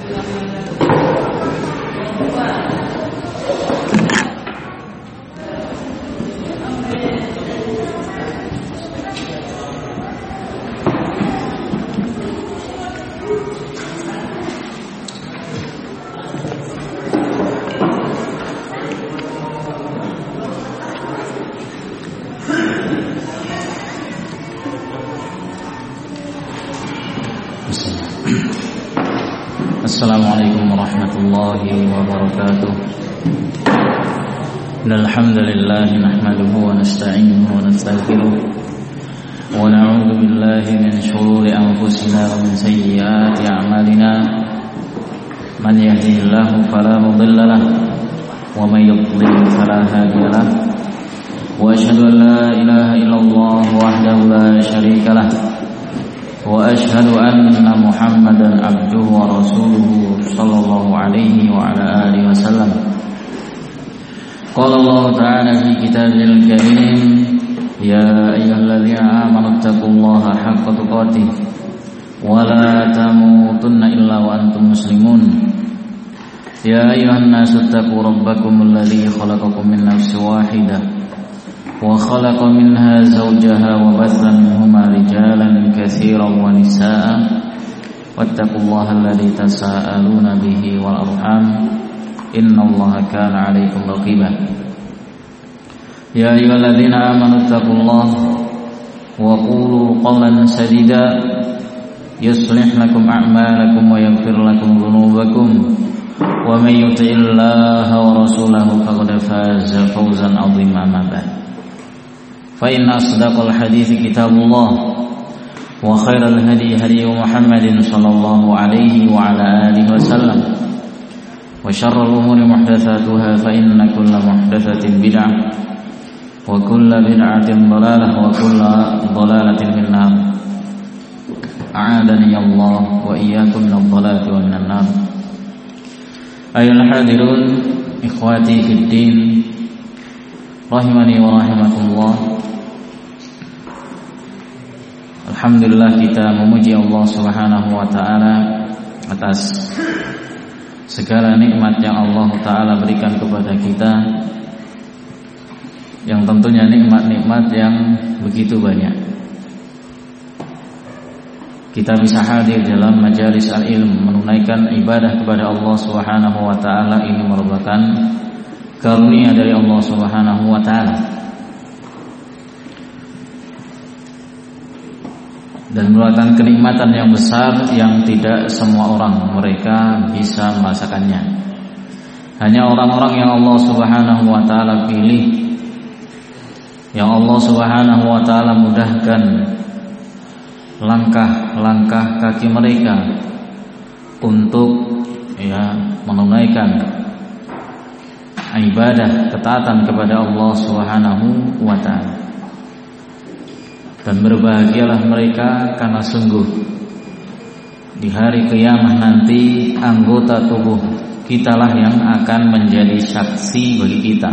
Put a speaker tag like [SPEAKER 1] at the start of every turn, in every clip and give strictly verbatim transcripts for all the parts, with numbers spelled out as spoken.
[SPEAKER 1] Assalamualaikum warahmatullahi wabarakatuh. Alhamdulillah nahmaduhu wa nasta'inuhu wa nastaghfiruh wa na'udzu billahi min shururi anfusina wa min sayyiati a'malina. Man yahdihillahu fala mudilla lahu wa man yudlil fala hadiya lahu. Wa asyhadu an la ilaha illallah wahdahu la syarika lahu wa asyhadu anna Muhammadan abduhu wa rasuluhu sallallahu alaihi wa ala alihi wasallam. Qala Allah ta'ala fi kitabil karim, ya ayyuhalladzina amanu taqullaha haqqa tuqatih wa la tamutunna illa wa antum muslimun. Ya ayyuhan nasu taqu rabbakum alladzi khalaqakum min nafsin wahidah wa khalaqa minha zawjaha wa batha minhuma rijalan katsiran wa nisaa'a wattaqullaha alladzi tasaaluna bihi wal arham innallaha kana 'alaikum raqiba. Ya ayyuhalladzina amanu taqullaha wa qulu qawlan sadida yuslih lakum a'malakum wa yaghfir lakum dhunubakum wa may yuti'illaha wa rasulahu faqad faza fawzan 'azima. Amma ba'd. Fa inna asdaqal hadithi kitabullah wa khairal hadi hadi Muhammadin sallallahu alaihi wa ala alihi wasallam wa syarrul umuri muhdatsatuha fa inna kulla muhdatsatin bid'ah wa kulla bid'atin dhalalah wa kulla dhalalatin finnar. A'adani Allah wa iyyakum minadh dhalali wa minan nar. Ayyuhal hadirun ikhwati fid din rahimani wa rahimakumullah. Alhamdulillah, kita memuji Allah Subhanahu wa taala atas segala nikmat yang Allah taala berikan kepada kita, yang tentunya nikmat-nikmat yang begitu banyak. Kita bisa hadir dalam majalis al-ilm, menunaikan ibadah kepada Allah Subhanahu wa taala, ini merupakan karunia dari Allah Subhanahu wa taala dan merupakan kenikmatan yang besar yang tidak semua orang mereka bisa merasakannya. Hanya orang-orang yang Allah Subhanahu wa taala pilih, yang Allah Subhanahu wa taala mudahkan langkah-langkah kaki mereka untuk ya menunaikan ibadah ketaatan kepada Allah Subhanahu wa taala. Dan berbahagialah mereka karena sungguh di hari kiamat nanti anggota tubuh kitalah yang akan menjadi saksi bagi kita.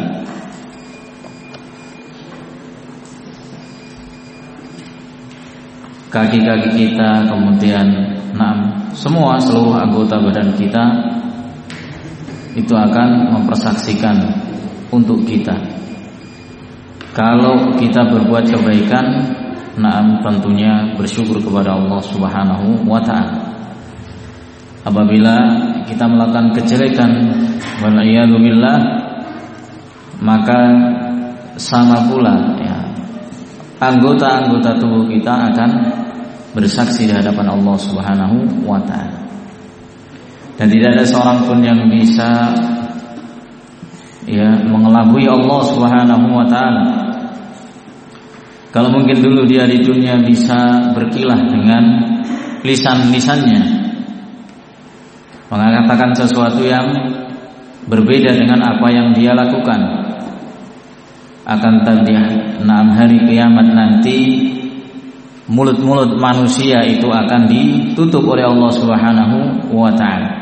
[SPEAKER 1] Kaki-kaki kita, kemudian enam, semua seluruh anggota badan kita itu akan mempersaksikan untuk kita. Kalau kita berbuat kebaikan, naam tentunya bersyukur kepada Allah Subhanahu wa taala. Apabila kita melakukan kejelekan, wal'iyadu billah, maka sama pula ya, anggota-anggota tubuh kita akan bersaksi di hadapan Allah Subhanahu wa taala. Dan tidak ada seorang pun yang bisa ya mengelabui Allah Subhanahu wa taala. Kalau mungkin dulu dia di dunia bisa berkilah dengan lisan-lisannya, mengatakan sesuatu yang berbeda dengan apa yang dia lakukan, akan tadi enam hari kiamat nanti mulut-mulut manusia itu akan ditutup oleh Allah Subhanahu wa taala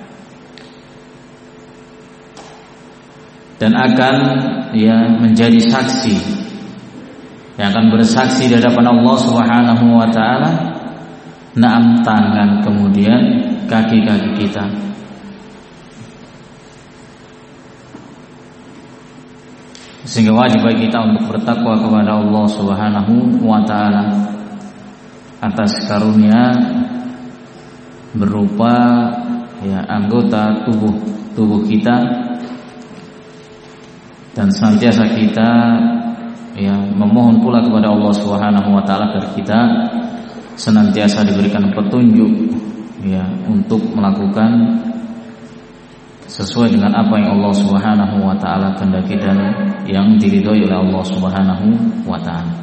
[SPEAKER 1] dan akan ya menjadi saksi, yang akan bersaksi di hadapan Allah Subhanahu wa taala. Naam tangan kemudian kaki-kaki kita. Sehingga wajib bagi kita untuk bertakwa kepada Allah Subhanahu wa ta'ala atas karunia berupa ya anggota tubuh tubuh kita, dan senantiasa kita ya memohon pula kepada Allah Subhanahu wa ta'ala agar kita senantiasa diberikan petunjuk ya untuk melakukan sesuai dengan apa yang Allah Subhanahu wa ta'ala kehendaki dan yang diridhoi oleh Allah Subhanahu wa ta'ala.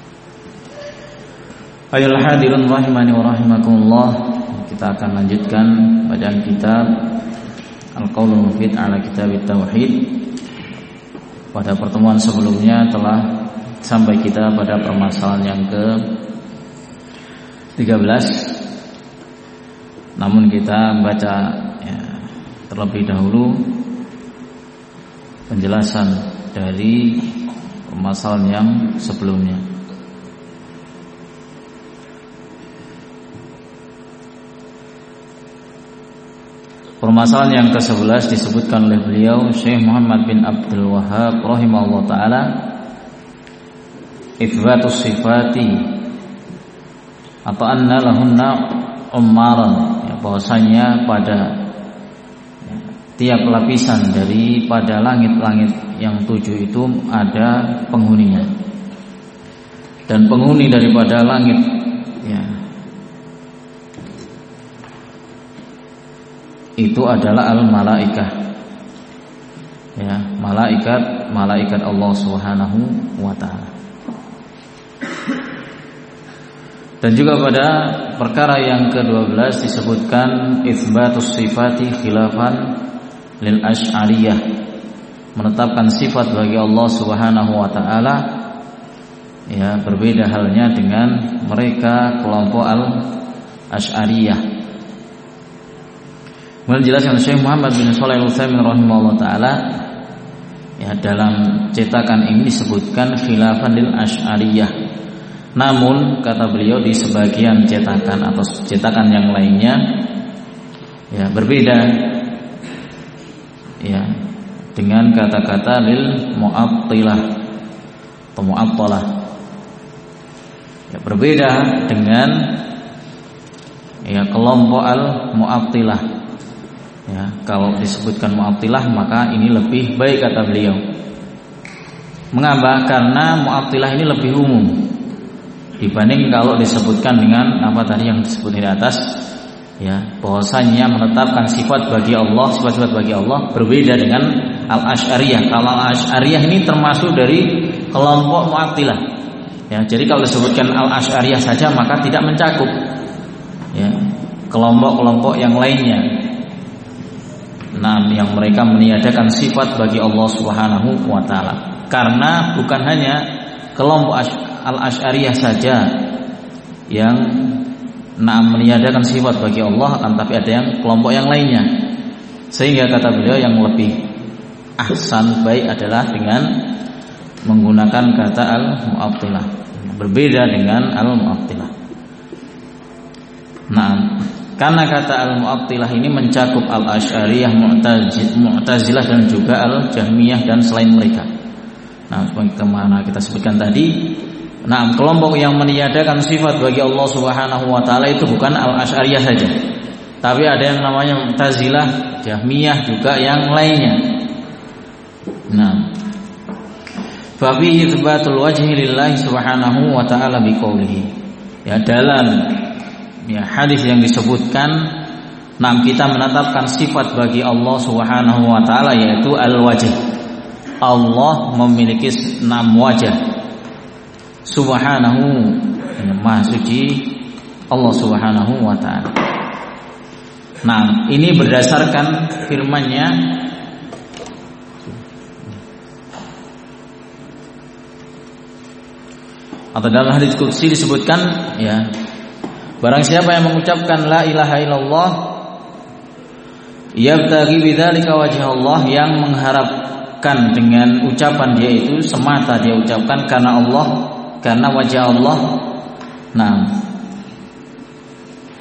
[SPEAKER 1] Ayol hadirun rahimani wa rahimakumullah, kita akan lanjutkan bacaan kitab Al-Qaulul Mufid ala Kitab Tauhid. Pada pertemuan sebelumnya telah sampai kita pada permasalahan yang ke tiga belas. Namun kita baca ya, terlebih dahulu penjelasan dari permasalahan yang sebelumnya. Permasalahan yang ke sebelas disebutkan oleh beliau Syekh Muhammad bin Abdul Wahhab rahimahullah ta'ala, itsbatus sifati atau anna lahunna ummaran, ya, bahwasanya pada ya, tiap lapisan daripada langit-langit yang tujuh itu ada penghuninya, dan penghuni daripada langit ya itu adalah al-malaikah, ya, malaikat malaikat Allah Subhanahu wa ta'ala. Dan juga pada perkara yang ke dua belas disebutkan itsbatus sifati khilafan lil asy'ariyah, menetapkan sifat bagi Allah Subhanahu wa ta'ala ya berbeda halnya dengan mereka kelompok al-asy'ariyah. Menjelaskan Syekh Muhammad bin Shalih Al-Utsaimin rahimahullah ta'ala ya, dalam cetakan ini disebutkan khilafan lil asy'ariyah. Namun kata beliau di sebagian cetakan atau cetakan yang lainnya ya berbeda ya dengan kata-kata lil mu'attilah atau mu'attalah, ya berbeda dengan ya kelompok al mu'attilah. Ya, kalau disebutkan mu'attilah maka ini lebih baik kata beliau. Mengapa? Karena mu'attilah ini lebih umum dibanding kalau disebutkan dengan apa tadi yang disebut di atas, ya, bahwasanya menetapkan sifat bagi Allah, sifat-sifat bagi Allah berbeda dengan al-asy'ariyah. Kalau al-asy'ariyah ini termasuk dari kelompok mu'attilah. Ya, jadi kalau disebutkan al-asy'ariyah saja maka tidak mencakup ya kelompok-kelompok yang lainnya. Nah, yang mereka meniadakan sifat bagi Allah Subhanahu wa ta'ala. Karena bukan hanya kelompok al-asy'ariyah saja yang nah meniadakan sifat bagi Allah, akan tapi ada yang kelompok yang lainnya. Sehingga kata beliau yang lebih ahsan, baik adalah dengan menggunakan kata al-mu'attilah, berbeda dengan al-mu'attilah. Nah, karena kata al-mu'attilah ini mencakup al-asy'ariyah, mu'tazilah dan juga al-jahmiyah dan selain mereka. Nah, kemana kita sebutkan tadi, nah kelompok yang meniadakan sifat bagi Allah Subhanahu wa ta'ala itu bukan al-asy'ariyah saja, tapi ada yang namanya mu'tazilah, jahmiyah juga yang lainnya. Nah, fa fihi itsbatul wajhi lillahi subhanahu wa ta'ala biqaulihi. Ya, dalam ya hadis yang disebutkan, nah kita menetapkan sifat bagi Allah Subhanahu wa ta'ala yaitu al-wajh. Allah memiliki enam wajah. Subhanahu, ya, maha suci Allah Subhanahu wa ta'ala. Nah, ini berdasarkan firman-Nya atau dalam hadis qudsi disebutkan ya, barang siapa yang mengucapkan la ilaha illallah yabtaghi bidzalika wajha Allah, yang mengharapkan dengan ucapan dia itu semata dia ucapkan karena Allah, karena wajah Allah. Nah,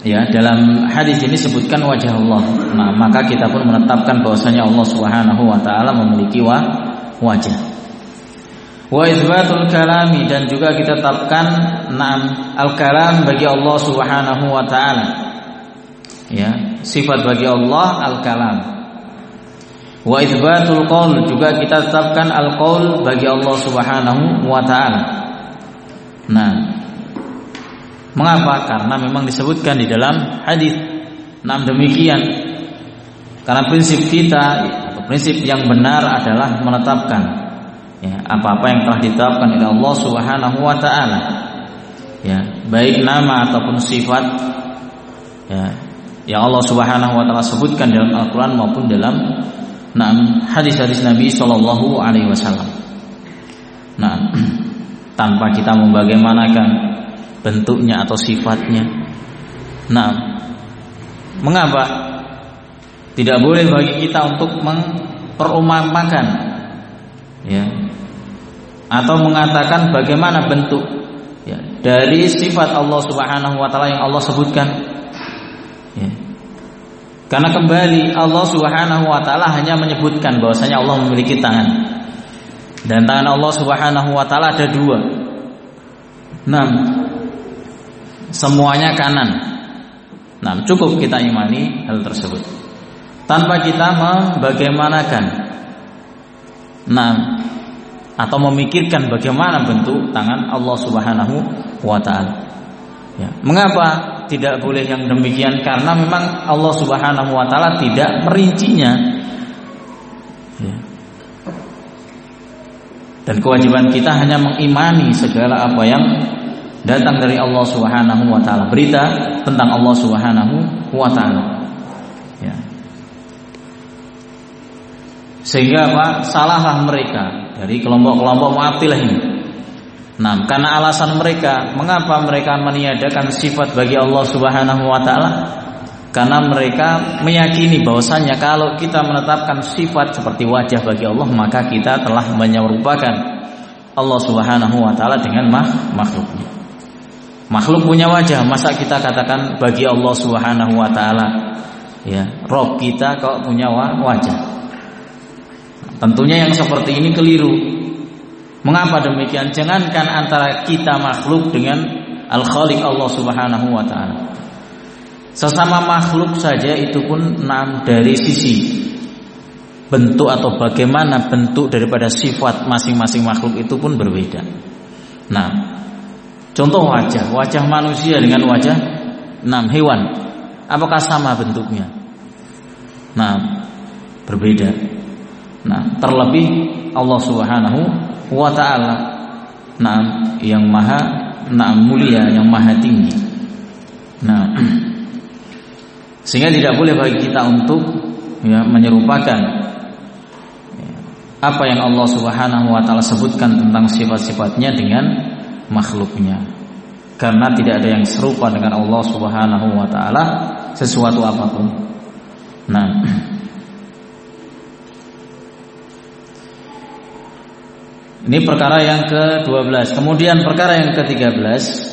[SPEAKER 1] Ya, dalam hadis ini sebutkan wajah Allah. Nah, maka kita pun menetapkan bahwasanya Allah Subhanahu wa taala memiliki wa, wajah. Wa itsbatul kalami, dan juga kita tetapkan na'am al-kalam bagi Allah Subhanahu wa taala. Ya, sifat bagi Allah al-kalam. Wa itsbatul qaul, juga kita tetapkan al-qaul bagi Allah Subhanahu wa taala. Nah, mengapa? Karena memang disebutkan di dalam hadis. Nah, demikian. Karena prinsip kita atau prinsip yang benar adalah menetapkan ya, apa-apa yang telah ditetapkan oleh Allah Subhanahu wa taala. Ya, baik nama ataupun sifat ya, yang Allah Subhanahu wa taala sebutkan dalam Al-Qur'an maupun dalam nah, hadis-hadis Nabi sallallahu alaihi wasallam. Nah, tanpa kita membagaimanakan bentuknya atau sifatnya. Nah, mengapa tidak boleh bagi kita untuk memperumpamakan ya, atau mengatakan bagaimana bentuk ya, dari sifat Allah Subhanahu wa taala yang Allah sebutkan ya. Karena kembali Allah Subhanahu wa taala hanya menyebutkan bahwasanya Allah memiliki tangan, dan tangan Allah Subhanahu wa taala ada dua. Nah, semuanya kanan. Nah, cukup kita imani hal tersebut tanpa kita membagaimanakan nah atau memikirkan bagaimana bentuk tangan Allah Subhanahu wa taala. Ya, mengapa tidak boleh yang demikian? Karena memang Allah Subhanahu wa taala tidak merincinya. Ya. Dan kewajiban kita hanya mengimani segala apa yang datang dari Allah Subhanahu wa taala, berita tentang Allah Subhanahu wa taala. Ya. Sehingga apa? Salahlah mereka dari kelompok-kelompok Mu'attilah ini. Nah, karena alasan mereka, mengapa mereka meniadakan sifat bagi Allah Subhanahu wa taala? Karena mereka meyakini bahwasanya kalau kita menetapkan sifat seperti wajah bagi Allah, maka kita telah menyerupakan Allah Subhanahu wa taala dengan makhluknya. Makhluk punya wajah, masa kita katakan bagi Allah Subhanahu wa taala ya, Rob kita kok punya wajah? Tentunya yang seperti ini keliru. Mengapa demikian? Jangankan antara kita makhluk dengan Al-Khaliq Allah Subhanahu wa taala. Sesama makhluk saja itu pun enam dari sisi bentuk atau bagaimana bentuk daripada sifat masing-masing makhluk itu pun berbeda. Nah, contoh wajah, wajah manusia dengan wajah enam hewan, apakah sama bentuknya? Nah, berbeda. Nah, terlebih Allah Subhanahu wa taala, nah, yang maha nah, mulia, yang maha tinggi. Nah, sehingga tidak boleh bagi kita untuk ya, menyerupakan ya, apa yang Allah Subhanahu wa taala sebutkan tentang sifat-sifatnya dengan makhluknya, karena tidak ada yang serupa dengan Allah Subhanahu wa taala sesuatu apapun. Nah, ini perkara yang ke dua belas. Kemudian perkara yang ke tiga belas,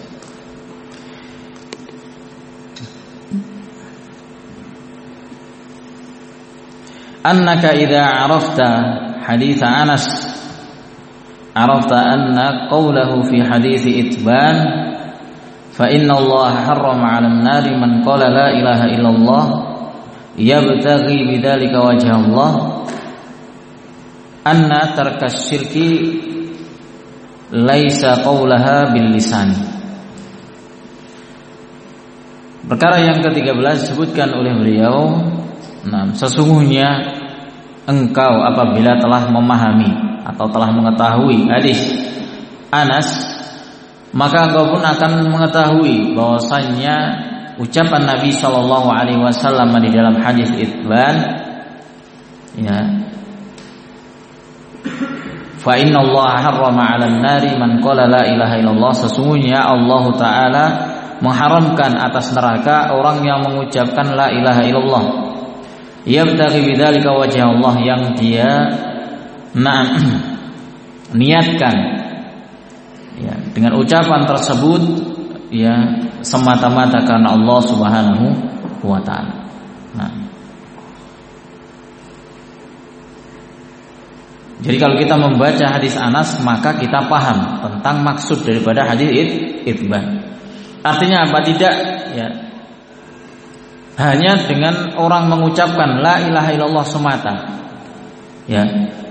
[SPEAKER 1] annaka idza arafta hadits Anas arafta anna qawlahu fi hadits itban fa inna Allah harrama 'alan nari man qala la ilaha illallah yabtaghi bidzalika wajha Allah, anna tarkas syirki laisa qawlaha bil lisan. Perkara yang ke tiga belas disebutkan oleh beliau, nah, sesungguhnya engkau apabila telah memahami atau telah mengetahui hadis Anas, maka engkau pun akan mengetahui bahwasannya ucapan Nabi sallallahu alaihi wasallam di dalam hadis itban ya, fa inna Allah harrama 'alan nari man qala la ilaha illallah, sesungguhnya Allah taala mengharamkan atas neraka orang yang mengucapkan la ilaha illallah, yabtaghi bidzalika wajha Allah, yang dia nah, niatkan ya, dengan ucapan tersebut ya semata-mata karena Allah Subhanahu wa taala. Nah, jadi kalau kita membaca hadis Anas, maka kita paham tentang maksud daripada hadis itban. Artinya apa? Tidak ya hanya dengan orang mengucapkan la ilaha illallah semata, ya,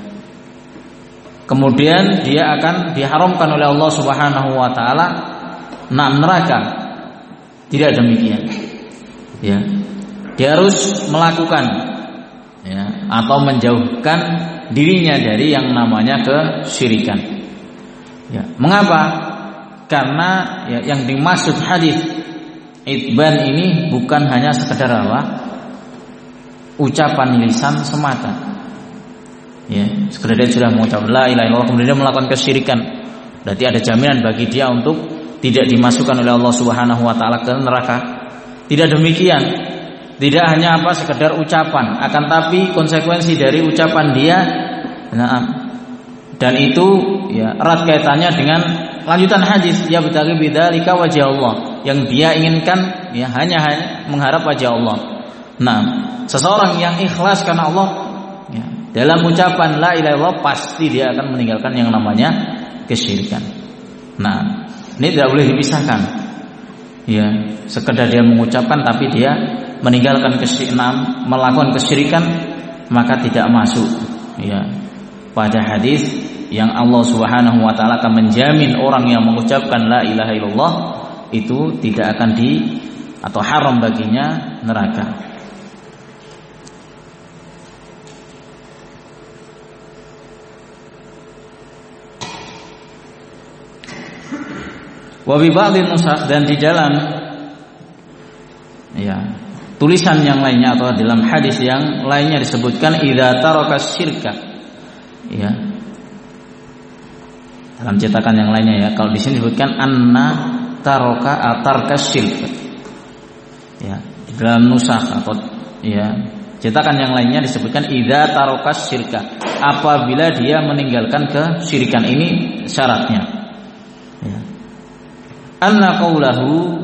[SPEAKER 1] kemudian dia akan diharamkan oleh Allah Subhanahu wa taala nah neraka. Tidak demikian. Ya. Dia harus melakukan ya atau menjauhkan dirinya dari yang namanya kesyirikan. Ya. Mengapa? Karena ya, yang dimaksud hadis itban ini bukan hanya sekedar apa? Ucapan lisan semata. Ya, sekedar dia sudah mengucap la ilaha illallah kemudian dia melakukan kesyirikan. Berarti ada jaminan bagi dia untuk tidak dimasukkan oleh Allah Subhanahu wa taala ke neraka. Tidak demikian. Tidak hanya apa sekedar ucapan, akan tapi konsekuensi dari ucapan dia nah, dan itu ya erat kaitannya dengan lanjutan hadis ya bitaqi bidzalika wajh Allah, yang dia inginkan ya hanya, hanya mengharap wajah Allah. Nah, seseorang yang ikhlas karena Allah ya, dalam ucapan la ilaha illallah pasti dia akan meninggalkan yang namanya kesyirikan. Nah, ini tidak boleh dipisahkan. Ya, sekedar dia mengucapkan tapi dia meninggalkan kesyirikan, melakukan kesyirikan, maka tidak masuk ya pada hadis yang Allah Subhanahu wa taala akan menjamin orang yang mengucapkan la ilaha illallah itu tidak akan di atau haram baginya neraka. Wa bi ba'dhin nusakh, dan di dalam ya tulisan yang lainnya atau dalam hadis yang lainnya disebutkan idza taraka syirka. Ya. Dalam cetakan yang lainnya ya, kalau di sini disebutkan anna taraka atarka syirka. Ya, di dalam nusakh atau ya cetakan yang lainnya disebutkan idza taraka syirka, apabila dia meninggalkan kesyirikan. Ini syaratnya. Ya. Anna qaulahu,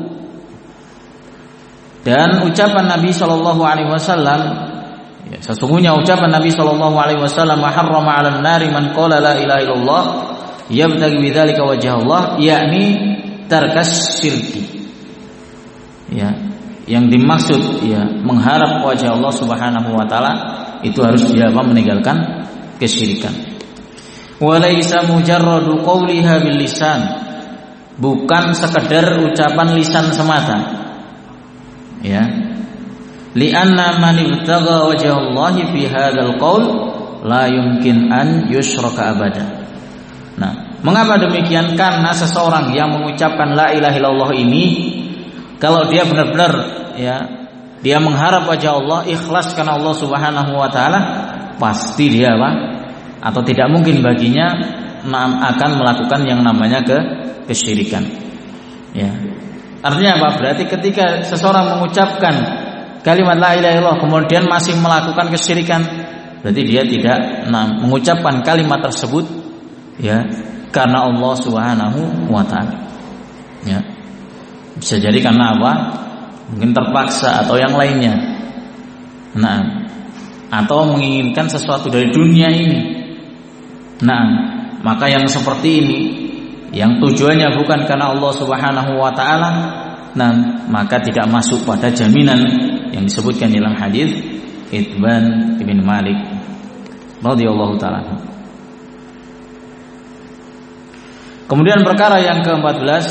[SPEAKER 1] dan ucapan Nabi sallallahu alaihi wasallam ya, sesungguhnya ucapan Nabi sallallahu alaihi wasallam harrama 'alan nari man qala la ilaha illallah yabtaghi bidzalika wajha Allah, yakni tarkas syirki. Ya, yang dimaksud ya mengharap wajah Allah Subhanahu wa taala itu harus dia meninggalkan kesyirikan. Wa laisa mujarradu qawliha bil lisan, bukan sekedar ucapan lisan semata. Ya. Li'anna man ibtagha wajha Allah fi hadzal qaul la yumkin an yushraka abada. Nah, mengapa demikian? Karena seseorang yang mengucapkan la ilaha illallah ini, kalau dia benar-benar ya dia mengharap wajah Allah, ikhlas karena Allah Subhanahu wa taala, pasti dia apa? Atau tidak mungkin baginya akan melakukan yang namanya ke kesyirikan. Ya. Artinya apa? Berarti ketika seseorang mengucapkan kalimat la ilaha illallah kemudian masih melakukan kesyirikan, berarti dia tidak nah, mengucapkan kalimat tersebut ya karena Allah Subhanahu wa taala. Ya. Bisa jadi karena apa? Mungkin terpaksa atau yang lainnya. Nah, atau menginginkan sesuatu dari dunia ini. Nah, maka yang seperti ini yang tujuannya bukan karena Allah Subhanahu wa taala, nah maka tidak masuk pada jaminan yang disebutkan dalam hadis Itban bin Malik radhiyallahu taala. Kemudian perkara yang keempat belas,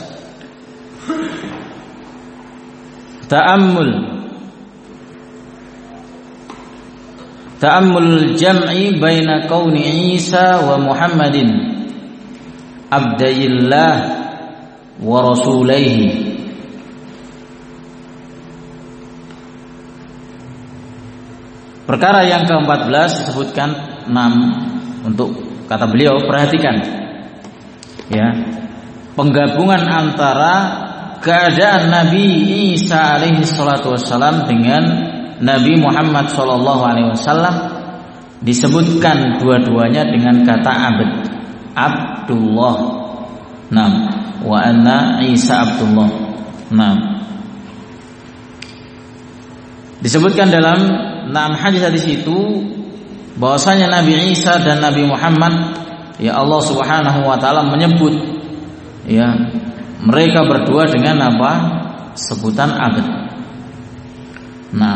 [SPEAKER 1] ta'ammul ta'ammul jam'i baina kauni Isa wa Muhammadin abdillah wa rasulaihi. Perkara yang keempat belas disebutkan enam untuk kata beliau, perhatikan ya, penggabungan antara keadaan Nabi Isa alaihi salatu wassalam dengan Nabi Muhammad sallallahu alaihi wasallam, disebutkan dua-duanya dengan kata abd, Abdullah. Nah, wa anna Isa Abdullah. Nah, disebutkan dalam enam hadis-hadis itu bahwasanya Nabi Isa dan Nabi Muhammad, ya Allah Subhanahu wa taala menyebut ya mereka berdua dengan apa? Sebutan abd. Nah,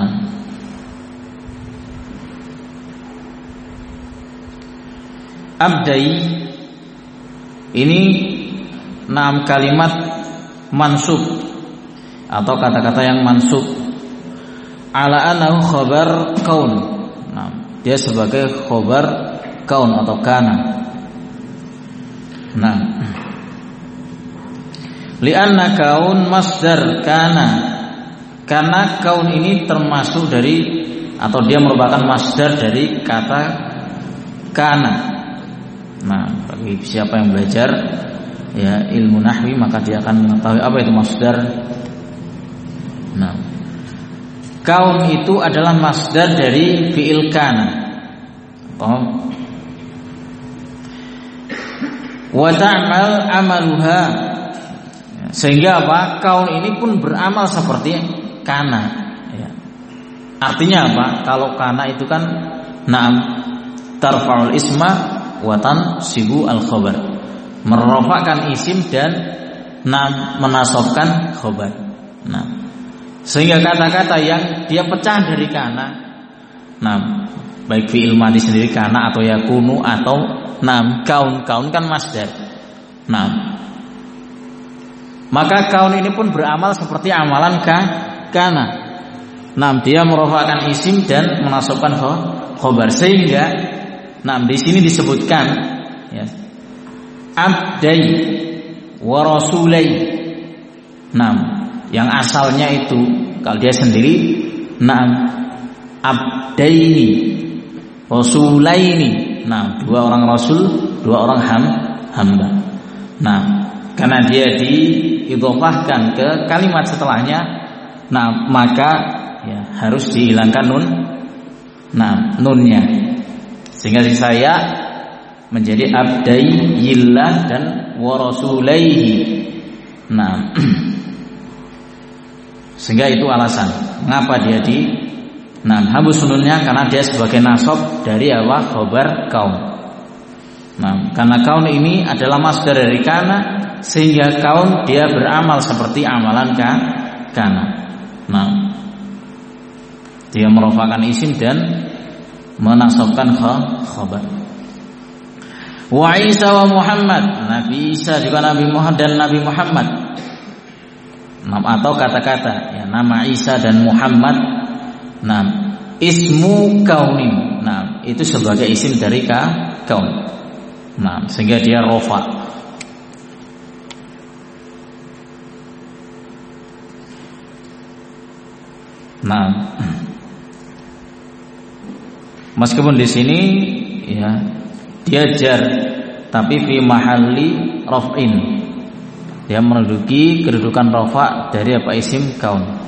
[SPEAKER 1] abdai ini enam kalimat mansub atau kata-kata yang mansub ala annahu khabar kaun. Nah, dia sebagai khabar kaun atau kana. Nah, li'anna kaun masdar kana, karena kaun ini termasuk dari atau dia merupakan masdar dari kata kana. Nah, bagi siapa yang belajar ya ilmu nahwi maka dia akan mengetahui apa itu masdar. Nah, kaun itu adalah masdar dari fi'il kana. Oh. Wa ta'mal amaluha, sehingga apa? Kaun ini pun beramal seperti kana ya. Artinya apa? Kalau kana itu kan na'am tarfa'ul isma wa tansibu al-khabar, merofakkan isim dan na'am menasabkan khabar. Nah, sehingga kata-kata yang dia pecah dari kana, nah baik fi'il madhi sendiri kana atau yakunu atau nah kaun, kaun kan masdar. Nah, maka kaun ini pun beramal seperti amalan ka, kana. Nah, dia merofakkan isim dan menasabkan khobar, sehingga nah di sini disebutkan ya abdai wa rasulai. Nah, yang asalnya itu kalau dia sendiri nah abdaini rasulaini. Nah, dua orang rasul, dua orang ham, hamba. Nah, karena dia diidhofahkan ke kalimat setelahnya, nah maka ya harus dihilangkan nun, nah nunnya, sehingga saya menjadi abdayillah dan warasulaihi. Nah, sehingga itu alasan mengapa dia di nah hapus nunnya, karena dia sebagai nasab dari apa? Khobar kaum. Nah, karena kaum ini adalah masdar dari kana, sehingga kaum dia beramal seperti amalan ka, kana. Nah, dia merofakkan isim dan menasabkan khabar. Wa Isa wa Muhammad, Nabi Isa juga Nabi Muhammad dan Nabi Muhammad. Nah, atau kata-kata ya nama Isa dan Muhammad. Nah, ismu kaunin. Nah, itu sebagai isim dari ka, kaun. Nah, sehingga dia rofa. Nah, meskipun di sini ya dia jar, tapi fi mahalli raf'in. Dia menduduki kedudukan rofa dari apa? Isim kaun.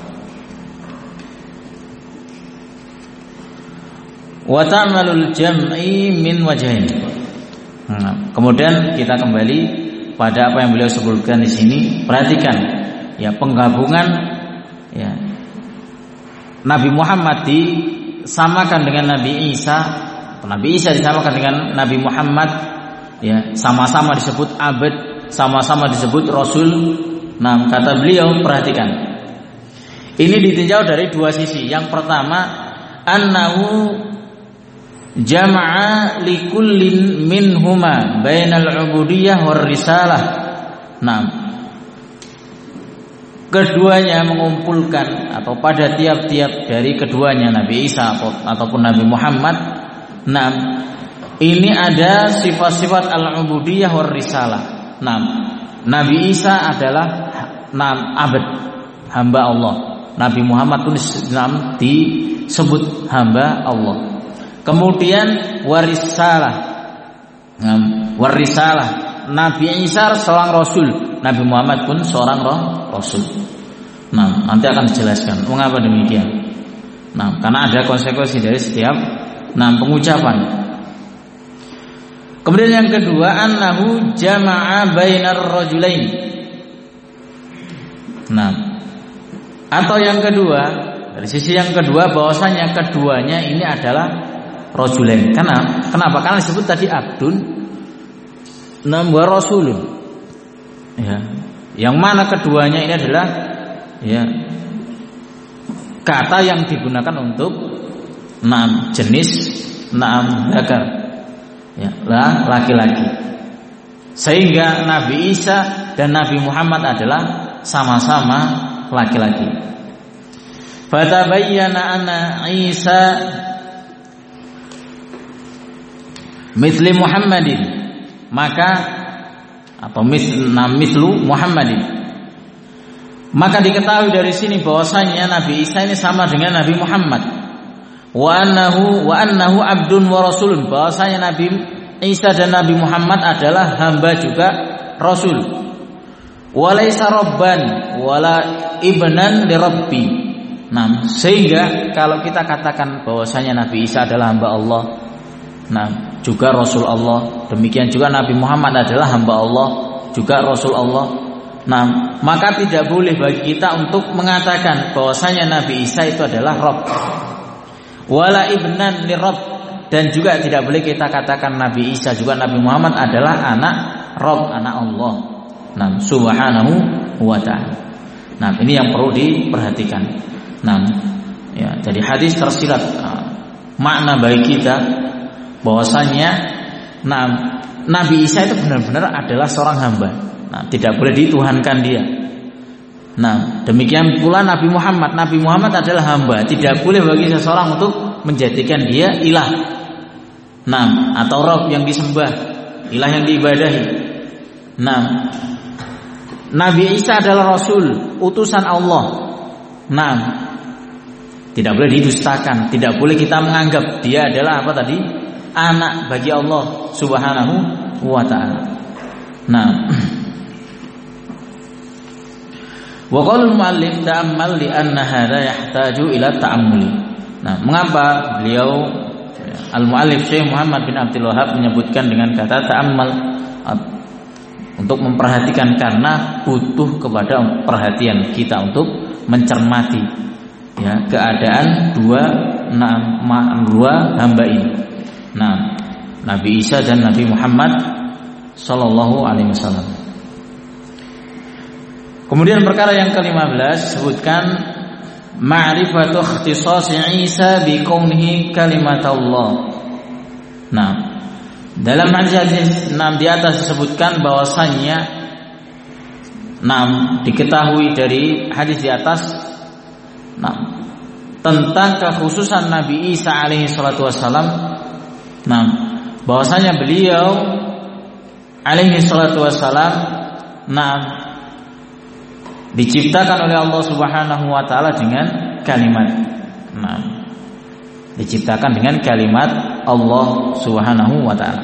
[SPEAKER 1] Wa ta'malul jam'i min wajhain. Nah, kemudian kita kembali pada apa yang beliau sebutkan di sini. Perhatikan ya penggabungan ya Nabi Muhammad disamakan dengan Nabi Isa, Nabi Isa disamakan dengan Nabi Muhammad ya, sama-sama disebut abd, sama-sama disebut rasul. Nah, kata beliau, perhatikan. Ini ditinjau dari dua sisi. Yang pertama, annahu jama'a likullin minhuma bainal ubudiyah war risalah. Nah, keduanya mengumpulkan atau pada tiap-tiap dari keduanya Nabi Isa atau, ataupun Nabi Muhammad. Nah, ini ada sifat-sifat al-ubudiyah war risalah. Nah, Nabi Isa adalah nam abd, hamba Allah. Nabi Muhammad pun disebut hamba Allah. Kemudian warisalah, nah, warisalah. Nabi Isa seorang rasul, Nabi Muhammad pun seorang roh, rasul. Nah, nanti akan dijelaskan mengapa demikian. Nah, karena ada konsekuensi dari setiap nah pengucapan. Kemudian yang kedua, annahu jama'a bainar rajulain. Nah, atau yang kedua, dari sisi yang kedua bahwasanya keduanya ini adalah rajulain. Karena kenapa? Karena disebut tadi abdun wa rasulun. Ya. Yang mana keduanya ini adalah ya kata yang digunakan untuk enam jenis enam zakar. Ya, lah laki-laki. Sehingga Nabi Isa dan Nabi Muhammad adalah sama-sama laki-laki. Fatabayyana anna Isa mithli Muhammadin, maka apa mislu Muhammadin, maka diketahui dari sini bahwasanya Nabi Isa ini sama dengan Nabi Muhammad. Wa annahu wa annahu abdun wa rasulun, bahwasanya Nabi Isa dan Nabi Muhammad adalah hamba juga rasul. Walaysa rabban wala ibnan li rabbi. Nah, sehingga kalau kita katakan bahwasanya Nabi Isa adalah hamba Allah, nah juga Rasul Allah, demikian juga Nabi Muhammad adalah hamba Allah, juga Rasul Allah. Nah, maka tidak boleh bagi kita untuk mengatakan bahwasanya Nabi Isa itu adalah Rabb. Wala ibnan li Rabb, dan juga tidak boleh kita katakan Nabi Isa juga Nabi Muhammad adalah anak Rabb, anak Allah. Nah, subhanahu wa ta'ala. Nah, ini yang perlu diperhatikan. Nah, ya, dari hadis tersirat nah, makna bagi kita bahwasanya nah, Nabi Isa itu benar-benar adalah seorang hamba. Nah, tidak boleh dituhankan dia. Nah, demikian pula Nabi Muhammad. Nabi Muhammad adalah hamba. Tidak boleh bagi seseorang untuk menjadikan dia ilah. Nah, atau Rabb yang disembah, ilah yang diibadahi. Nah, Nabi Isa adalah Rasul, utusan Allah. Nah, tidak boleh didustakan. Tidak boleh kita menganggap dia adalah apa tadi? Anak bagi Allah subhanahu wa ta'ala. Nah, wa qala al-muallif ta'ammal li anna hadha yahtaju ila ta'ammuli. Nah, mengapa beliau al-muallif Syekh Muhammad bin Abdul Wahhab menyebutkan dengan kata ta'ammal, untuk memperhatikan, karena butuh kepada perhatian kita untuk mencermati ya keadaan dua nama dua hamba ini. Nah, Nabi Isa dan Nabi Muhammad sallallahu alaihi wasallam. Kemudian perkara yang kelima belas disebutkan ma'rifatu ikhtisasi Isa bi kaunihi kalimatullah. Nah, dalam hadis enam di atas disebutkan bahwasannya enam diketahui dari hadis di atas enam tentang kekhususan Nabi Isa alaihi salatu wassalam. Nah, bahwasanya beliau alaihi salatu wassalam nah diciptakan oleh Allah Subhanahu wa taala dengan kalimat. Nah, diciptakan dengan kalimat Allah Subhanahu wa taala.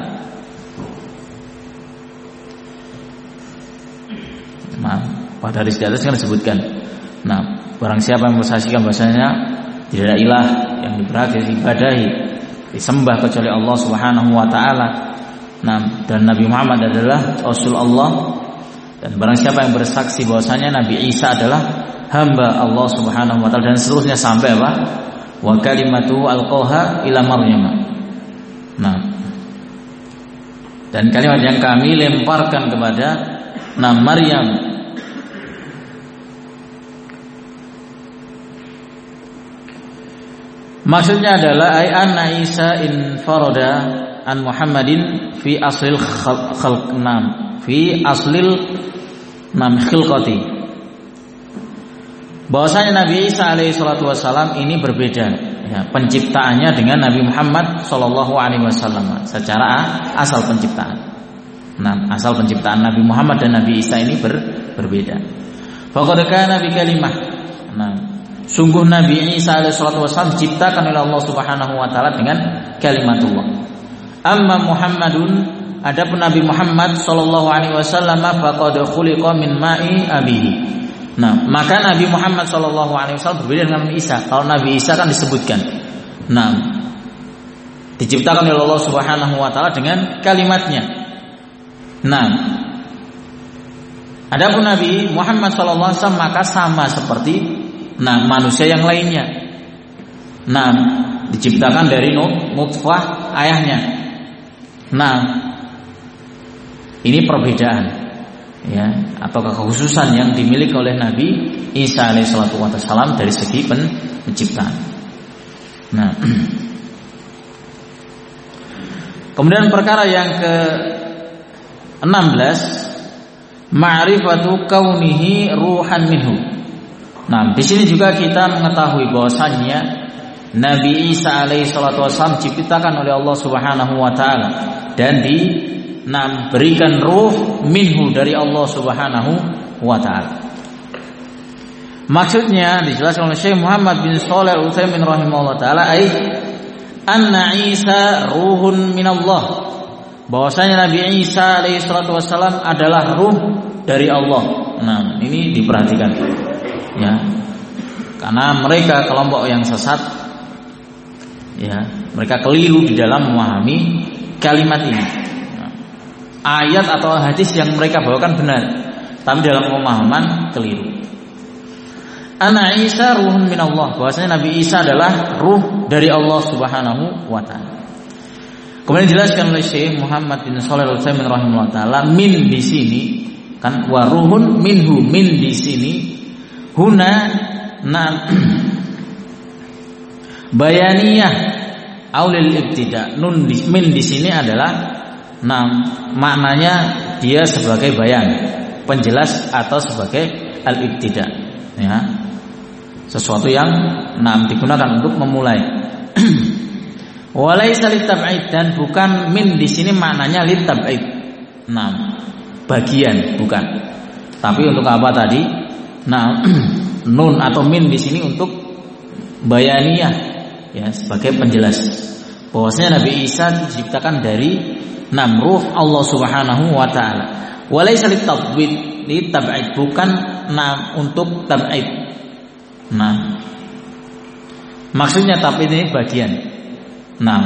[SPEAKER 1] Nah, pada hadis di atas kan disebutkan. Nah, barang siapa yang mensaksikan bahwasanya tidak ada ilah yang berhak diibadahi, disembah kecuali Allah Subhanahu wa taala. Nah, dan Nabi Muhammad adalah Rasul Allah, dan barang siapa yang bersaksi bahwasanya Nabi Isa adalah hamba Allah Subhanahu wa taala, dan seterusnya sampai apa? Wa kalimatu alqaha ila Maryam. Nah, dan kalimat yang kami lemparkan kepada Nabi Maryam. Maksudnya adalah ay anna Isa infarada an Muhammadin fi aslil khalq nam fi aslil nam khilqati. Bahwasanya Nabi Isa alaihi salatu wasallam ini berbeda ya, penciptaannya dengan Nabi Muhammad sallallahu alaihi wasallam secara asal penciptaan. Nah, asal penciptaan Nabi Muhammad dan Nabi Isa ini ber, berbeda. Faqad kana bi kalimah. Nah, sungguh Nabi Isa alaihi salatu wasallam diciptakan oleh Allah Subhanahu wa taala dengan kalimatullah. Amma Muhammadun, adapun Nabi Muhammad sallallahu alaihi wasallam faqad khuliqa min ma'i abihi. Nah, maka Nabi Muhammad sallallahu alaihi wasallam berbeda dengan Nabi Isa. Kalau Nabi Isa kan disebutkan, nah, diciptakan oleh Allah Subhanahu wa taala dengan kalimatnya. Nah, Adapun Nabi Muhammad shallallahu alaihi wasallam maka sama seperti nah manusia yang lainnya. Nah, diciptakan dari nutfah ayahnya. Nah, ini perbedaan ya atau kekhususan yang dimiliki oleh Nabi Isa alaihissalatu wassalam dari segi penciptaan. Nah, kemudian perkara yang ke enam belas, ma'rifatu kaunihi ruhan minhu. Nah, di sini juga kita mengetahui bahwasannya Nabi Isa alaihissalatu wassalam diciptakan oleh Allah Subhanahu wa taala dan di nah, berikan ruh minhu dari Allah Subhanahu wa taala. Maksudnya dijelaskan oleh Syekh Muhammad bin Shalih Al-Utsaimin rahimahullah taala, ai anna Isa ruhun minallah. Bahwasanya Nabi Isa alaihi salatu wassalam adalah ruh dari Allah. Nah, ini diperhatikan. Ya. Karena mereka kelompok yang sesat ya, mereka keliru di dalam memahami kalimat ini. Nah, ayat atau hadis yang mereka bawakan benar, tapi dalam pemahaman keliru. Ana Isa ruhun minallah, bahwasanya Nabi Isa adalah ruh dari Allah Subhanahu wa taala. Kemudian dijelaskan oleh Syekh Muhammad bin Shalih Al-Utsaimin rahimahullah taala, min di sini kan wa ruhun minhu, min di sini huna na bayaniyah aulil ibtida. Nun di, min di sini adalah nah maknanya dia sebagai bayan, penjelas atau sebagai al-ibtida ya. Sesuatu yang nah digunakan untuk memulai. Walaisa litab'id, dan bukan min di sini maknanya litab'id. Nah, bagian bukan. Tapi untuk apa tadi? Nah, nun atau min di sini untuk bayaniyah ya, sebagai penjelas bahwasanya Nabi Isa diciptakan dari nam ruh Allah Subhanahu wa taala. Walaisa litab'id, litab'id bukan nah untuk tab'id. Nah, maksudnya tab'id ini bagian. Nah,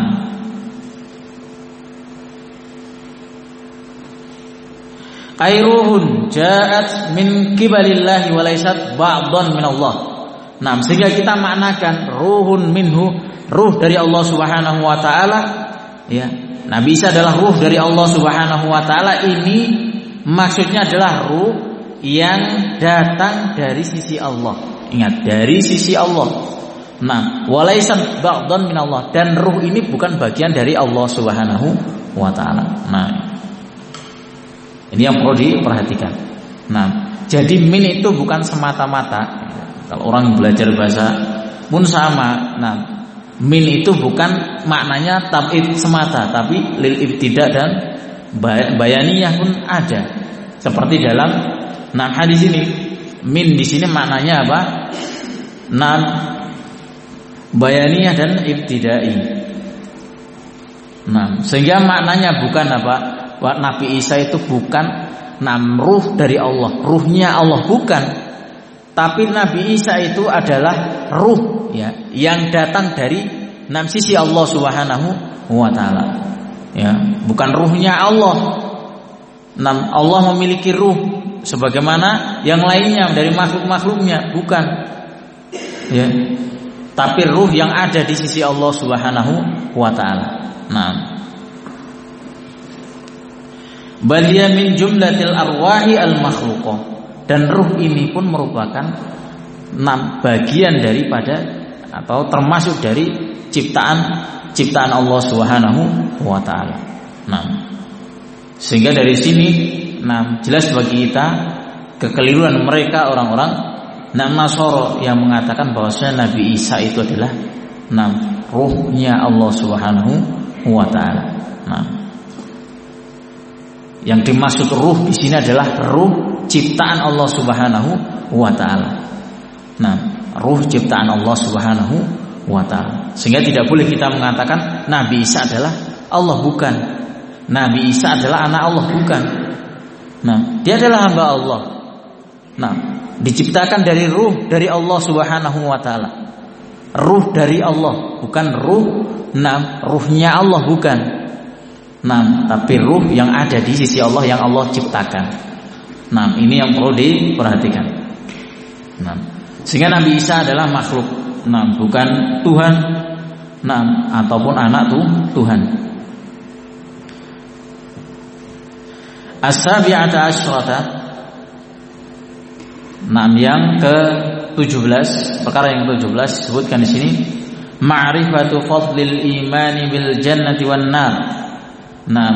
[SPEAKER 1] airuhun ja'at min qibalillahi wa laysat ba'dhan min Allah. Nah, sehingga kita maknakan ruhun minhu, ruh dari Allah Subhanahu wa taala ya. Nabi Isa adalah ruh dari Allah Subhanahu wa taala. Ini maksudnya adalah ruh yang datang dari sisi Allah. Ingat, dari sisi Allah. Nah, walaisan ba'dhan min Allah, dan ruh ini bukan bagian dari Allah Subhanahu wa taala. Nah, ini yang perlu diperhatikan. Nah, jadi min itu bukan semata-mata. Kalau orang belajar bahasa pun sama. Nah, min itu bukan maknanya tab'id semata, tapi lil ibtida dan bayaniyah pun ada. Seperti dalam nah hadis ini, min di sini maknanya apa? Nah, bayaniyah dan ibtidai. Nah, sehingga maknanya bukan apa? Nabi Isa itu bukan nam ruh dari Allah, ruhnya Allah bukan. Tapi Nabi Isa itu adalah ruh ya, yang datang dari nam sisi Allah Subhanahu wa taala. Ya, bukan ruhnya Allah. Nam Allah memiliki ruh sebagaimana yang lainnya dari makhluk-makhluknya, bukan. Ya. Tapi ruh yang ada di sisi Allah Subhanahu wa taala. Nah, baliya min jumlatil arwahi al makhluqah, dan ruh ini pun merupakan enam bagian daripada atau termasuk dari ciptaan ciptaan Allah Subhanahu wa taala. Nah, sehingga dari sini nah jelas bagi kita kekeliruan mereka orang-orang nah Nasara yang mengatakan bahwasanya Nabi Isa itu adalah nah ruhnya Allah Subhanahu wa taala. Nah, yang dimaksud ruh di sini adalah ruh ciptaan Allah Subhanahu wa taala. Nah, ruh ciptaan Allah Subhanahu wa taala. Sehingga tidak boleh kita mengatakan Nabi Isa adalah Allah, bukan. Nabi Isa adalah anak Allah, bukan. Nah, dia adalah hamba Allah. Nah, diciptakan dari ruh dari Allah Subhanahu wa taala. Ruh dari Allah, bukan ruh nah ruhnya Allah, bukan. Nah, tapi ruh yang ada di sisi Allah yang Allah ciptakan. Nah, ini yang perlu diperhatikan. Nah, sehingga Nabi Isa adalah makhluk, nah, bukan Tuhan, nah, ataupun anak tuh Tuhan. As-sabi'ata asyrata, nah, yang ke tujuh belas, perkara yang ke tujuh belas disebutkan di sini, ma'rifatu fadlil imani bil jannati wan nar. Nah,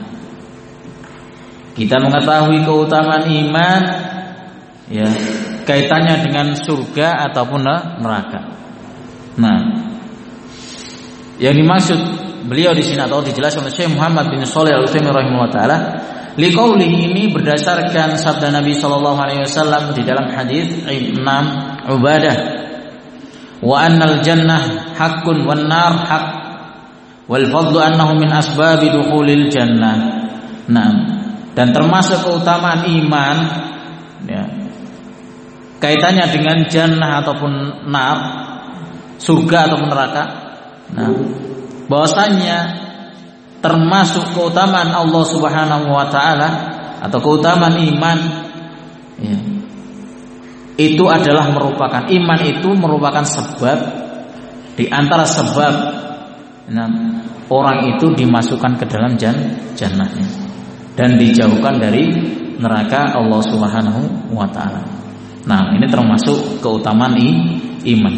[SPEAKER 1] kita mengetahui keutamaan iman, ya, kaitannya dengan surga ataupun neraka. Nah, yang dimaksud beliau di sini atau dijelaskan oleh Syekh Muhammad bin Shalih Al-Utsaimin rahimahullah taala, liqaulihi, ini berdasarkan sabda Nabi sallallahu alaihi wasallam di dalam hadis enam Ubadah, wa annal jannah haqqun wan nar haqq wal fadlu annahu min asbabi dukhulil jannah. Nah, dan termasuk keutamaan iman, ya, kaitannya dengan jannah ataupun nar, surga ataupun neraka. Nah, bahwasanya termasuk keutamaan Allah Subhanahu wa taala atau keutamaan iman, ya, itu adalah merupakan, iman itu merupakan sebab di antara sebab, nah, orang itu dimasukkan ke dalam jannahnya dan dijauhkan dari neraka Allah Subhanahu wa taala. Nah, ini termasuk keutamaan iman.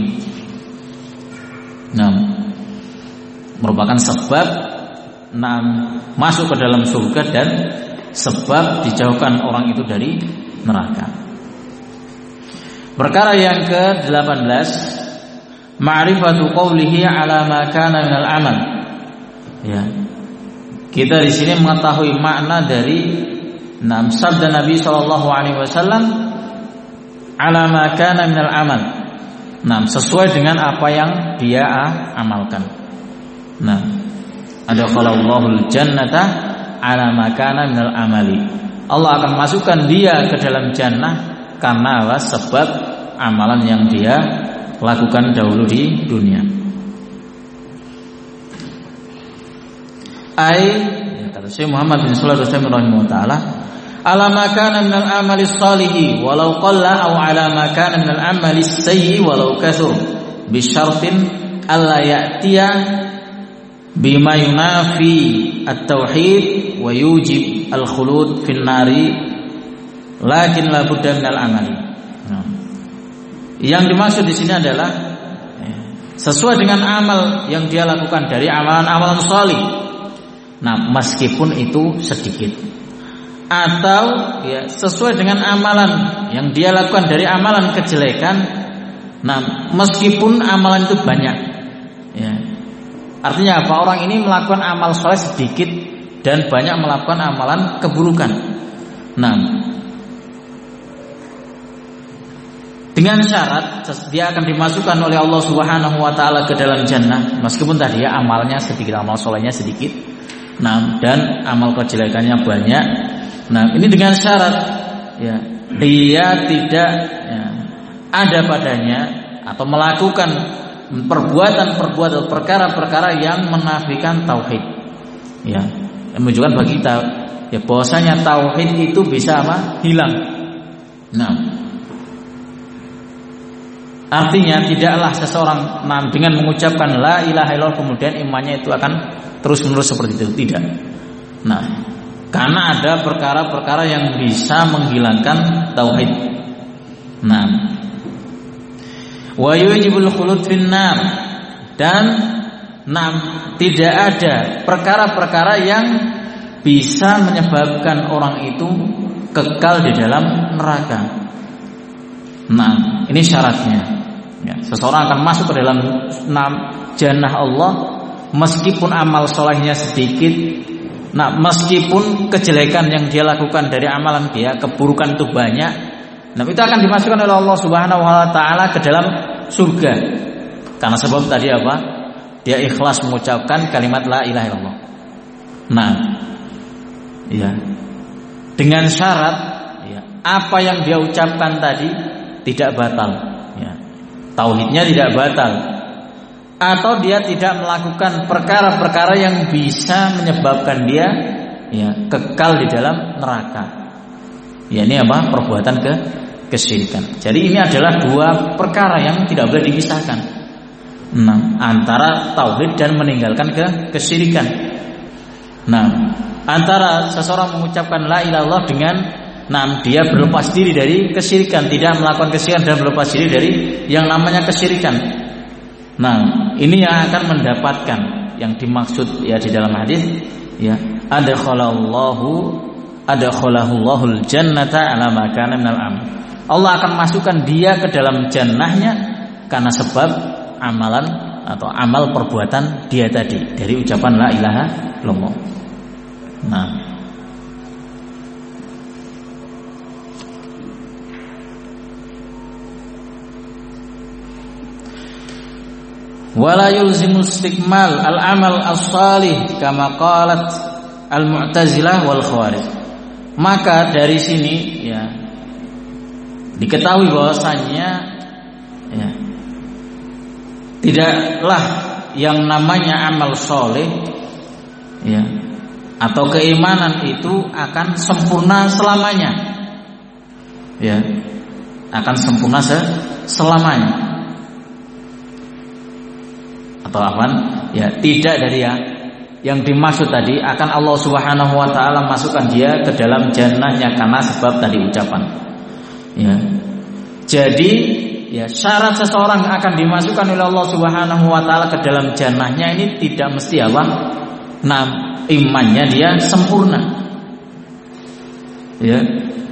[SPEAKER 1] Nah, merupakan sebab, nah, masuk ke dalam surga dan sebab dijauhkan orang itu dari neraka. Perkara yang ke delapan belas, ma'rifatu qawlihi ala ma kana minal amal. Ya. Kita di sini mengetahui makna dari enam sabda Nabi sallallahu alaihi wasallam ala ma kana minal amal. Nah, sesuai dengan apa yang dia amalkan. Nah, ada qalallahul jannata ala ma kana minal amali. Allah akan masukkan dia ke dalam jannah karena apa? Sebab amalan yang dia lakukan dahulu di dunia. Ai, kata Syekh Muhammad bin Shalih Al-Utsaimin rahimahullah taala, ala ma kana minal amali shalihi walau qalla aw ala ma kana minal amali sayyi walau kathur bi syartin alla ya'tiya bima yunafi at-tauhid wa yujib al-khulud fin nari lakin la budda minal amali. Nah, yang dimaksud di sini adalah sesuai dengan amal yang dia lakukan dari amalan-amalan salih. Nah, meskipun itu sedikit, atau ya sesuai dengan amalan yang dia lakukan dari amalan kejelekan. Nah, meskipun amalan itu banyak, ya. Artinya apa? Orang ini melakukan amal soleh sedikit dan banyak melakukan amalan keburukan. Nah, dengan syarat dia akan dimasukkan oleh Allah Subhanahu wa taala ke dalam jannah meskipun tadi ya amalnya sedikit, amal solehnya sedikit. Nah, dan amal kejelekannya banyak. Nah, ini dengan syarat, ya, dia tidak, ya, ada padanya atau melakukan perbuatan-perbuatan perkara-perkara yang menafikan tauhid, ya, yang menunjukkan bagi kita, ya, bahwasanya tauhid itu bisa apa? Hilang. Nah, artinya tidaklah seseorang dengan mengucapkan la ilaha illallah kemudian imannya itu akan terus-menerus seperti itu, tidak. Nah, karena ada perkara-perkara yang bisa menghilangkan tauhid. Nah, wa yujibul khulud finnar, dan nah, tidak ada perkara-perkara yang bisa menyebabkan orang itu kekal di dalam neraka. Nah, ini syaratnya, ya, seseorang akan masuk ke dalam jannah Allah meskipun amal solehnya sedikit. Nah, meskipun kejelekan yang dia lakukan dari amalan dia, keburukan itu banyak, nah, itu akan dimasukkan oleh Allah Subhanahu wa taala ke dalam surga. Karena sebab tadi apa? Dia ikhlas mengucapkan kalimat la ilaha illallah. Nah, ya, dengan syarat, ya, apa yang dia ucapkan tadi tidak batal, ya, tauhidnya tidak batal, atau dia tidak melakukan perkara-perkara yang bisa menyebabkan dia, ya, kekal di dalam neraka. Ya, ini apa? Perbuatan ke kesyirikan. Jadi ini adalah dua perkara yang tidak boleh dipisahkan. Nah, antara tauhid dan meninggalkan ke kesyirikan. Nah, antara seseorang mengucapkan la ilaha illallah dengan nah dia berlepas diri dari kesyirikan, tidak melakukan kesyirikan dan berlepas diri dari yang namanya kesyirikan. Nah, ini yang akan mendapatkan yang dimaksud ya di dalam hadis ya, adkhalallahu adkhalahullahu jannata ala ma kana minal amal. Allah akan masukkan dia ke dalam jannahnya karena sebab amalan atau amal perbuatan dia tadi dari ucapan la ilaha illallah. Nah, wala yulzimu istikmal al-amal as-salih kama qalat al-mu'tazilah wal khawarij. Maka dari sini ya diketahui bahwasannya ya, tidaklah yang namanya amal soleh ya atau keimanan itu akan sempurna selamanya ya, akan sempurna selamanya atau apa ya, tidak dari ya yang dimaksud tadi akan Allah Subhanahu wa taala masukkan dia ke dalam jannahnya karena sebab tadi ucapan ya. Jadi ya syarat seseorang akan dimasukkan oleh Allah Subhanahu wa taala ke dalam jannahnya ini tidak mesti apa? Nah, imannya dia sempurna. Ya.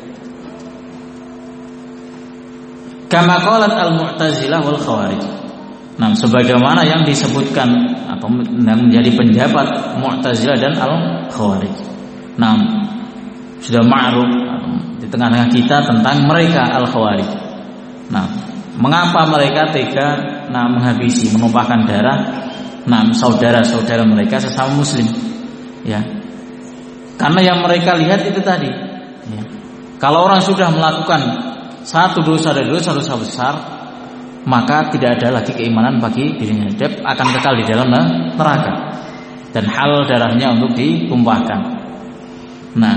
[SPEAKER 1] Kama qalat al-mu'tazilah wal khawarij. Nah, sebagaimana yang disebutkan atau menjadi pendapat Mu'tazilah dan Al-Khawarij. Nah, sudah ma'ruf di tengah-tengah kita tentang mereka Al-Khawarij. Nah, mengapa mereka tega nah menghabisi, menumpahkan darah nah saudara-saudara mereka sesama muslim? Ya. Karena yang mereka lihat itu tadi. Ya. Kalau orang sudah melakukan satu dosa dari dosa-dosa besar, maka tidak ada lagi keimanan bagi dirinya. Dia akan kekal di dalam neraka dan hal darahnya untuk ditumpahkan. Nah,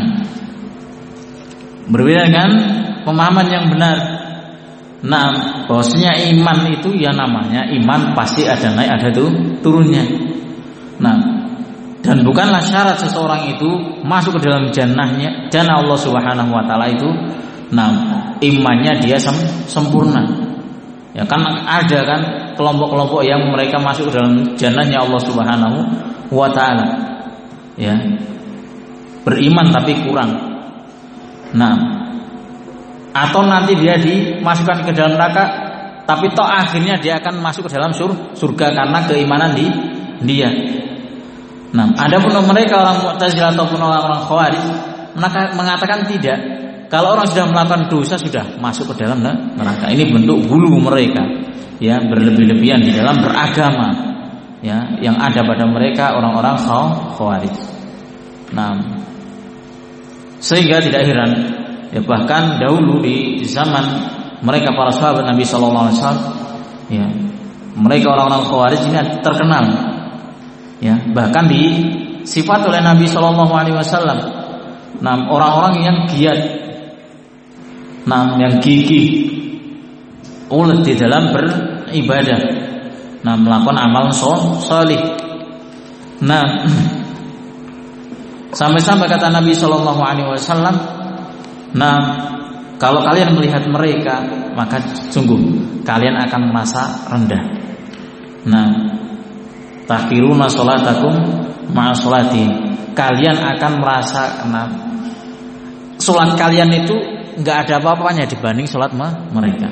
[SPEAKER 1] berbeda dengan pemahaman yang benar. Nah, bahwasanya iman itu ya namanya iman pasti ada naik ada tuh turunnya. Nah, dan bukanlah syarat seseorang itu masuk ke dalam jannahnya jannah Allah Subhanahu wa taala itu nah imannya dia sem- sempurna. Ya kan ada kan kelompok-kelompok yang mereka masuk ke dalam jannahnya Allah Subhanahu wa taala. Ya. Beriman tapi kurang. Nah, atau nanti dia dimasukkan ke dalam neraka tapi toh akhirnya dia akan masuk ke dalam sur- surga karena keimanan di dia. Nah, adapun mereka orang Mu'tazilah ataupun orang-orang Khawarij mengatakan tidak. Kalau orang sudah melakukan dosa sudah masuk ke dalam neraka. Ini bentuk gulu mereka, ya berlebih-lebihan di dalam beragama, ya yang ada pada mereka orang-orang Khawarij. Nah, sehingga tidak heran, ya bahkan dahulu di zaman mereka para sahabat Nabi Sallallahu Alaihi Wasallam, ya mereka orang-orang Khawarij ini terkenal, ya bahkan disifat oleh Nabi Sallallahu Alaihi Wasallam, nah orang-orang yang giat. Nah, yang gigih ulet di dalam beribadah, nah melakukan amal solih. Nah, sampai-sampai kata Nabi Shallallahu Alaihi Wasallam, nah kalau kalian melihat mereka, maka sungguh kalian akan merasa rendah. Nah, tahqiruna sholatakum ma'a sholati. Kalian akan merasa nah, sholat kalian itu enggak ada apa-apanya dibanding sholat mereka.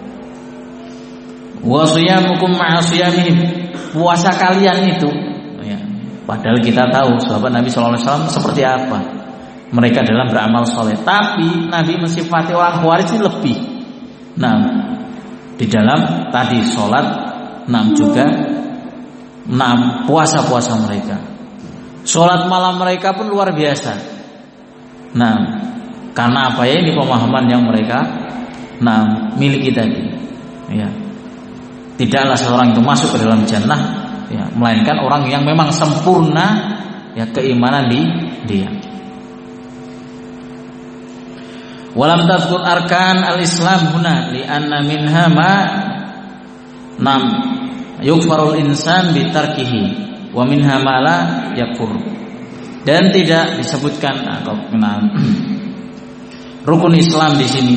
[SPEAKER 1] Wa siyamukum ma'a siyamihim. Puasa kalian itu ya, padahal kita tahu sahabat Nabi sallallahu alaihi wasallam seperti apa mereka dalam beramal soleh, tapi Nabi mensifati orang Khawarij lebih. Nah, di dalam tadi sholat, nah juga nah puasa-puasa mereka, sholat malam mereka pun luar biasa. Nah, karena apa ya, ini pemahaman yang mereka nah miliki tadi. Ya, tidaklah seorang itu masuk ke dalam jannah, ya, melainkan orang yang memang sempurna ya keimanan di dia. Walam tadhkur arkan al-Islam huna li'anna minha ma nam yukfarul insan bitarkihi wa minha ma la yakfur. Dan tidak disebutkan nah, rukun Islam di sini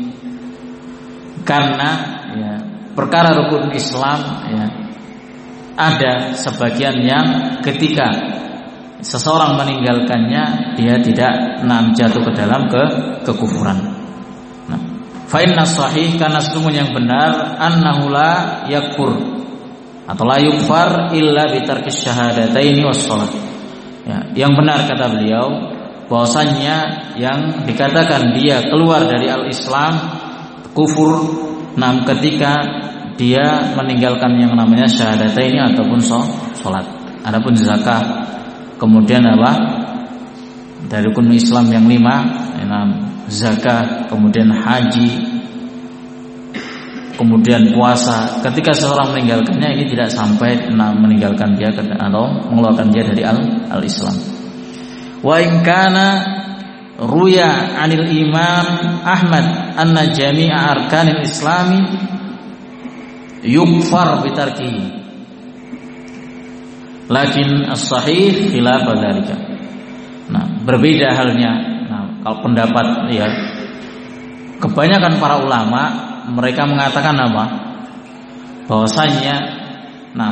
[SPEAKER 1] karena ya, perkara rukun Islam ya, ada sebagian yang ketika seseorang meninggalkannya dia tidak nam jatuh ke dalam ke kekufuran. Nah, fa inna sahih karena sesungguhnya yang benar annahu la yakfur atau la yukfar illa bi tarkis syahadataini was shalah. Ya, yang benar kata beliau bahwasannya yang dikatakan dia keluar dari al-Islam kufur nam ketika dia meninggalkan yang namanya syahadataini ataupun salat. Adapun zakat kemudian apa? Dari rukun Islam yang lima, enam zakat, kemudian haji, kemudian puasa. Ketika seorang meninggalkannya ini tidak sampai enam meninggalkan dia atau mengeluarkan dia dari al al-Islam. Wa in kana ruya 'anil Imam Ahmad anna jami'a arkanil Islami yukfar bitarkihi. Lakin as-sahih khilaf dzalika. Nah, berbeda halnya. Nah, kalau pendapat ya kebanyakan para ulama mereka mengatakan apa? Bahwasanya nah,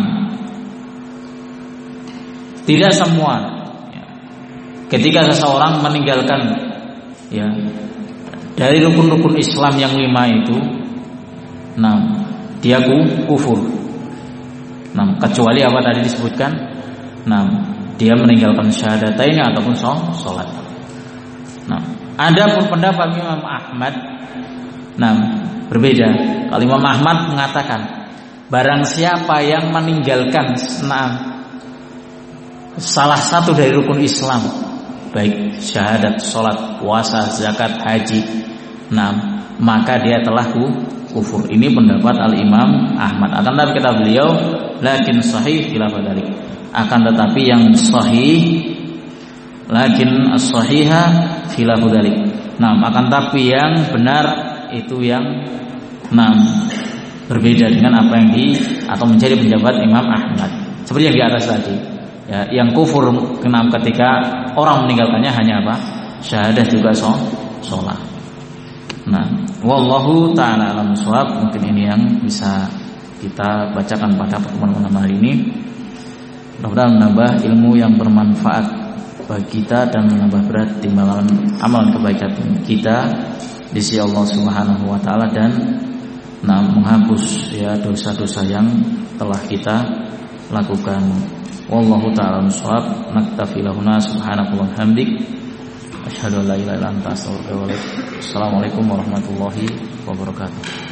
[SPEAKER 1] tidak semua ya, ketika seseorang meninggalkan ya dari rukun-rukun Islam yang lima itu, nah dia kufur. Nah, kecuali apa tadi disebutkan? Nah, dia meninggalkan syahadatain ataupun sholat. Nah, ada pun pendapat Imam Ahmad, nah berbeda. Kalau Imam Ahmad mengatakan, barang siapa yang meninggalkan nah, salah satu dari rukun Islam, baik syahadat, sholat, puasa, zakat, haji, nah maka dia telah kufur. Ini pendapat Al-Imam Ahmad. Akan tetapi kata beliau, lakin sahih khilaf dzalik. Akan tetapi yang sahih, lakin as-sahiha khilaf dzalik. Nah, akan tetapi yang benar itu yang nah, berbeda dengan apa yang di atau menjadi pendapat Imam Ahmad. Seperti yang di atas tadi. Ya, yang kufur kenam ketika orang meninggalkannya hanya apa? Syahadah juga sholat. Nah, wallahu ta'ala alam shawab. Mungkin ini yang bisa kita bacakan pada pertemuan malam hari ini. Mudah-mudahan menambah ilmu yang bermanfaat bagi kita dan menambah berat timbangan amalan kebaikan kita di sisi Allah Subhanahu wa taala dan nah, menghapus ya dosa-dosa yang telah kita lakukan. Wallahu ta'ala alam shawab. Naktafi lahuna subhanallahi wa hamdik. Asyhadu an la ilaha illa anta astaghfiruka wa atubu ilaik. Assalamualaikum warahmatullahi wabarakatuh.